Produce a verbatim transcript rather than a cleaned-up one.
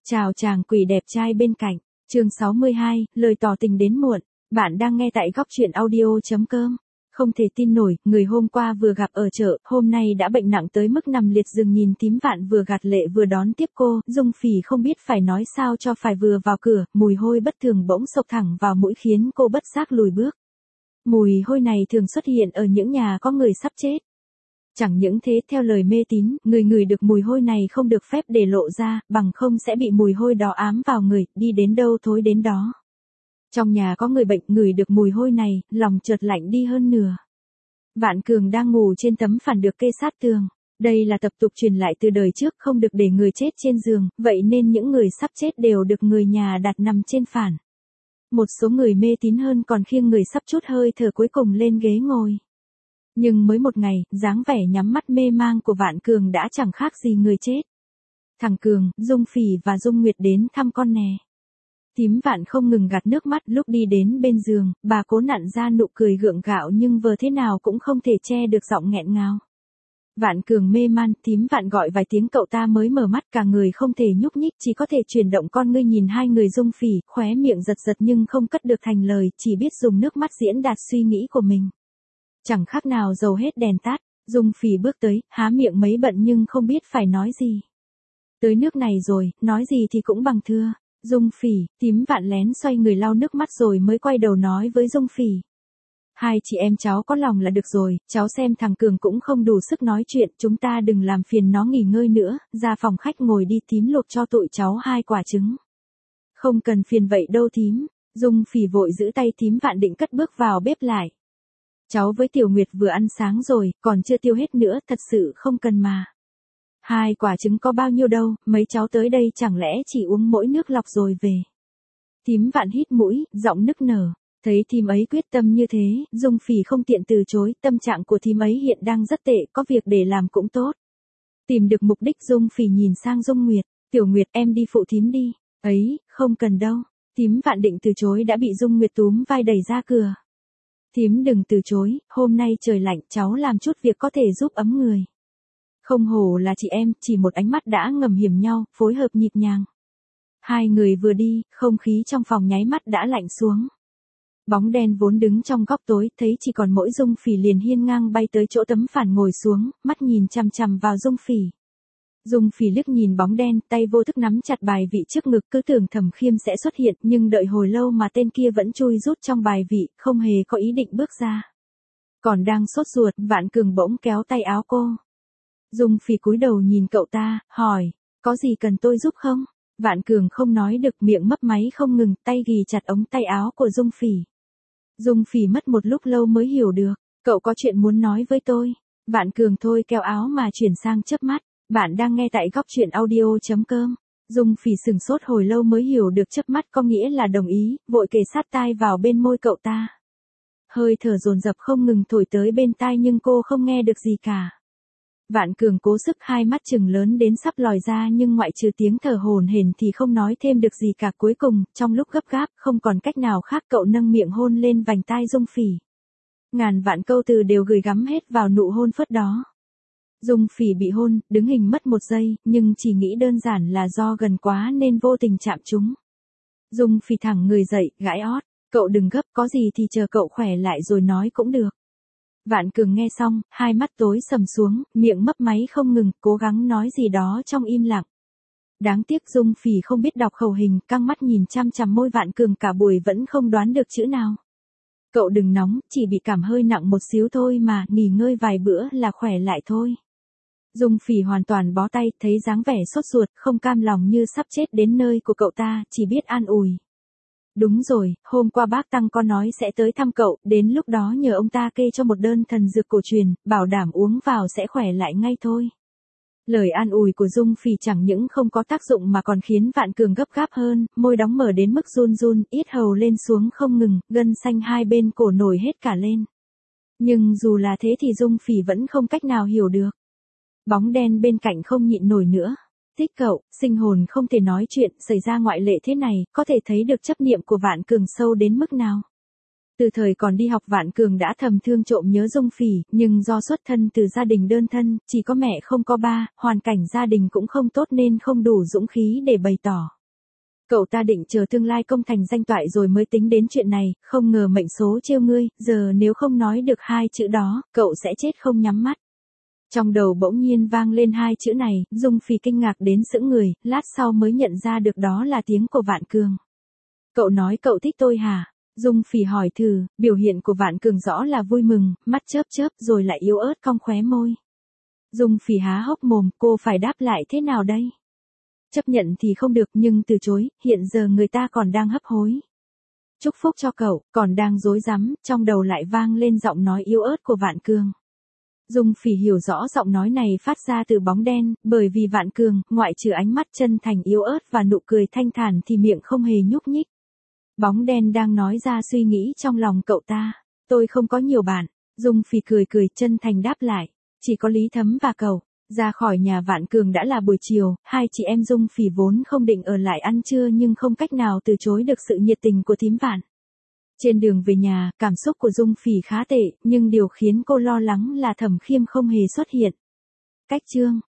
Chào chàng quỷ đẹp trai bên cạnh, chương sáu mươi hai, lời tỏ tình đến muộn, bạn đang nghe tại góc truyện audio.com. Không thể tin nổi, người hôm qua vừa gặp ở chợ, hôm nay đã bệnh nặng tới mức nằm liệt giường nhìn Tím Vạn vừa gạt lệ vừa đón tiếp cô, Dung Phỉ không biết phải nói sao cho phải vừa vào cửa, mùi hôi bất thường bỗng xộc thẳng vào mũi khiến cô bất giác lùi bước. Mùi hôi này thường xuất hiện ở những nhà có người sắp chết. Chẳng những thế, theo lời mê tín, người ngửi được mùi hôi này không được phép để lộ ra, bằng không sẽ bị mùi hôi đó ám vào người, đi đến đâu thối đến đó. Trong nhà có người bệnh ngửi được mùi hôi này, lòng chợt lạnh đi hơn nửa. Vạn Cường đang ngủ trên tấm phản được kê sát tường. Đây là tập tục truyền lại từ đời trước, không được để người chết trên giường, vậy nên những người sắp chết đều được người nhà đặt nằm trên phản. Một số người mê tín hơn còn khiêng người sắp trút hơi thở cuối cùng lên ghế ngồi. Nhưng mới một ngày, dáng vẻ nhắm mắt mê mang của Vạn Cường đã chẳng khác gì người chết. Thằng Cường, Dung Phỉ và Dung Nguyệt đến thăm con nè. Tím Vạn không ngừng gạt nước mắt, lúc đi đến bên giường, bà cố nặn ra nụ cười gượng gạo nhưng vờ thế nào cũng không thể che được giọng nghẹn ngào. Vạn Cường mê man, Tím Vạn gọi vài tiếng cậu ta mới mở mắt, cả người không thể nhúc nhích, chỉ có thể chuyển động con ngươi nhìn hai người Dung Phỉ, khóe miệng giật giật nhưng không cất được thành lời, chỉ biết dùng nước mắt diễn đạt suy nghĩ của mình. Chẳng khác nào dầu hết đèn tắt, Dung Phỉ bước tới, há miệng mấy bận nhưng không biết phải nói gì. Tới nước này rồi, nói gì thì cũng bằng thưa. Dung Phỉ, Tím Vạn lén xoay người lau nước mắt rồi mới quay đầu nói với Dung Phỉ. Hai chị em cháu có lòng là được rồi, cháu xem thằng Cường cũng không đủ sức nói chuyện, chúng ta đừng làm phiền nó nghỉ ngơi nữa, ra phòng khách ngồi đi, Tím luộc cho tụi cháu hai quả trứng. Không cần phiền vậy đâu Tím, Dung Phỉ vội giữ tay Tím Vạn định cất bước vào bếp lại. Cháu với Tiểu Nguyệt vừa ăn sáng rồi, còn chưa tiêu hết nữa, thật sự không cần mà. Hai quả trứng có bao nhiêu đâu, mấy cháu tới đây chẳng lẽ chỉ uống mỗi nước lọc rồi về. Tím Vạn hít mũi, giọng nức nở. Thấy thím ấy quyết tâm như thế, Dung Phỉ không tiện từ chối, tâm trạng của thím ấy hiện đang rất tệ, có việc để làm cũng tốt. Tìm được mục đích, Dung Phỉ nhìn sang Dung Nguyệt. Tiểu Nguyệt, em đi phụ thím đi. Ấy, không cần đâu. Tím Vạn định từ chối đã bị Dung Nguyệt túm vai đẩy ra cửa. Thím đừng từ chối, hôm nay trời lạnh, cháu làm chút việc có thể giúp ấm người. Không hổ là chị em, chỉ một ánh mắt đã ngầm hiểu nhau, phối hợp nhịp nhàng. Hai người vừa đi, không khí trong phòng nháy mắt đã lạnh xuống. Bóng đen vốn đứng trong góc tối, thấy chỉ còn mỗi Dung Phỉ liền hiên ngang bay tới chỗ tấm phản ngồi xuống, mắt nhìn chằm chằm vào Dung Phỉ. Dung Phỉ liếc nhìn bóng đen, tay vô thức nắm chặt bài vị trước ngực, cứ tưởng Thẩm Khiêm sẽ xuất hiện, nhưng đợi hồi lâu mà tên kia vẫn chui rút trong bài vị, không hề có ý định bước ra. Còn đang sốt ruột, Vạn Cường bỗng kéo tay áo cô. Dung Phỉ cúi đầu nhìn cậu ta, hỏi, có gì cần tôi giúp không? Vạn Cường không nói được, miệng mấp máy không ngừng, tay ghì chặt ống tay áo của Dung Phỉ. Dung Phỉ mất một lúc lâu mới hiểu được, cậu có chuyện muốn nói với tôi. Vạn Cường thôi kéo áo mà chuyển sang chớp mắt. Bạn đang nghe tại góc truyện audio.com. Dung Phỉ sừng sốt hồi lâu mới hiểu được chớp mắt có nghĩa là đồng ý, vội kề sát tai vào bên môi cậu ta. Hơi thở dồn dập không ngừng thổi tới bên tai nhưng cô không nghe được gì cả. Vạn Cường cố sức, hai mắt trừng lớn đến sắp lòi ra nhưng ngoại trừ tiếng thở hổn hển thì không nói thêm được gì cả. Cuối cùng, trong lúc gấp gáp, không còn cách nào khác, cậu nâng miệng hôn lên vành tai Dung Phỉ. Ngàn vạn câu từ đều gửi gắm hết vào nụ hôn phớt đó. Dung Phỉ bị hôn, đứng hình mất một giây, nhưng chỉ nghĩ đơn giản là do gần quá nên vô tình chạm trúng. Dung Phỉ thẳng người dậy, gãi ót, cậu đừng gấp, có gì thì chờ cậu khỏe lại rồi nói cũng được. Vạn Cường nghe xong, hai mắt tối sầm xuống, miệng mấp máy không ngừng, cố gắng nói gì đó trong im lặng. Đáng tiếc Dung Phỉ không biết đọc khẩu hình, căng mắt nhìn chăm chằm môi Vạn Cường cả buổi vẫn không đoán được chữ nào. Cậu đừng nóng, chỉ bị cảm hơi nặng một xíu thôi mà, nghỉ ngơi vài bữa là khỏe lại thôi. Dung Phỉ hoàn toàn bó tay, thấy dáng vẻ sốt ruột, không cam lòng như sắp chết đến nơi của cậu ta, chỉ biết an ủi. Đúng rồi, hôm qua bác Tăng có nói sẽ tới thăm cậu, đến lúc đó nhờ ông ta kê cho một đơn thần dược cổ truyền, bảo đảm uống vào sẽ khỏe lại ngay thôi. Lời an ủi của Dung Phỉ chẳng những không có tác dụng mà còn khiến Vạn Cường gấp gáp hơn, môi đóng mở đến mức run run, yết hầu lên xuống không ngừng, gân xanh hai bên cổ nổi hết cả lên. Nhưng dù là thế thì Dung Phỉ vẫn không cách nào hiểu được. Bóng đen bên cạnh không nhịn nổi nữa. Thích cậu, sinh hồn không thể nói chuyện, xảy ra ngoại lệ thế này, có thể thấy được chấp niệm của Vạn Cường sâu đến mức nào. Từ thời còn đi học, Vạn Cường đã thầm thương trộm nhớ Dung Phỉ, nhưng do xuất thân từ gia đình đơn thân, chỉ có mẹ không có ba, hoàn cảnh gia đình cũng không tốt nên không đủ dũng khí để bày tỏ. Cậu ta định chờ tương lai công thành danh toại rồi mới tính đến chuyện này, không ngờ mệnh số trêu ngươi, giờ nếu không nói được hai chữ đó, cậu sẽ chết không nhắm mắt. Trong đầu bỗng nhiên vang lên hai chữ này, Dung Phỉ kinh ngạc đến sững người, lát sau mới nhận ra được đó là tiếng của Vạn Cường. Cậu nói cậu thích tôi hả? Dung Phỉ hỏi thử, biểu hiện của Vạn Cường rõ là vui mừng, mắt chớp chớp rồi lại yếu ớt cong khóe môi. Dung Phỉ há hốc mồm, cô phải đáp lại thế nào đây? Chấp nhận thì không được nhưng từ chối, hiện giờ người ta còn đang hấp hối. Chúc phúc cho cậu, còn đang rối rắm, trong đầu lại vang lên giọng nói yếu ớt của Vạn Cường. Dung Phỉ hiểu rõ giọng nói này phát ra từ bóng đen, bởi vì Vạn Cường, ngoại trừ ánh mắt chân thành yếu ớt và nụ cười thanh thản thì miệng không hề nhúc nhích. Bóng đen đang nói ra suy nghĩ trong lòng cậu ta. Tôi không có nhiều bạn. Dung Phỉ cười cười chân thành đáp lại. Chỉ có Lý Thấm và cậu. Ra khỏi nhà Vạn Cường đã là buổi chiều, hai chị em Dung Phỉ vốn không định ở lại ăn trưa nhưng không cách nào từ chối được sự nhiệt tình của thím Vạn. Trên đường về nhà, cảm xúc của Dung Phỉ khá tệ, nhưng điều khiến cô lo lắng là Thẩm Khiêm không hề xuất hiện. Cách chương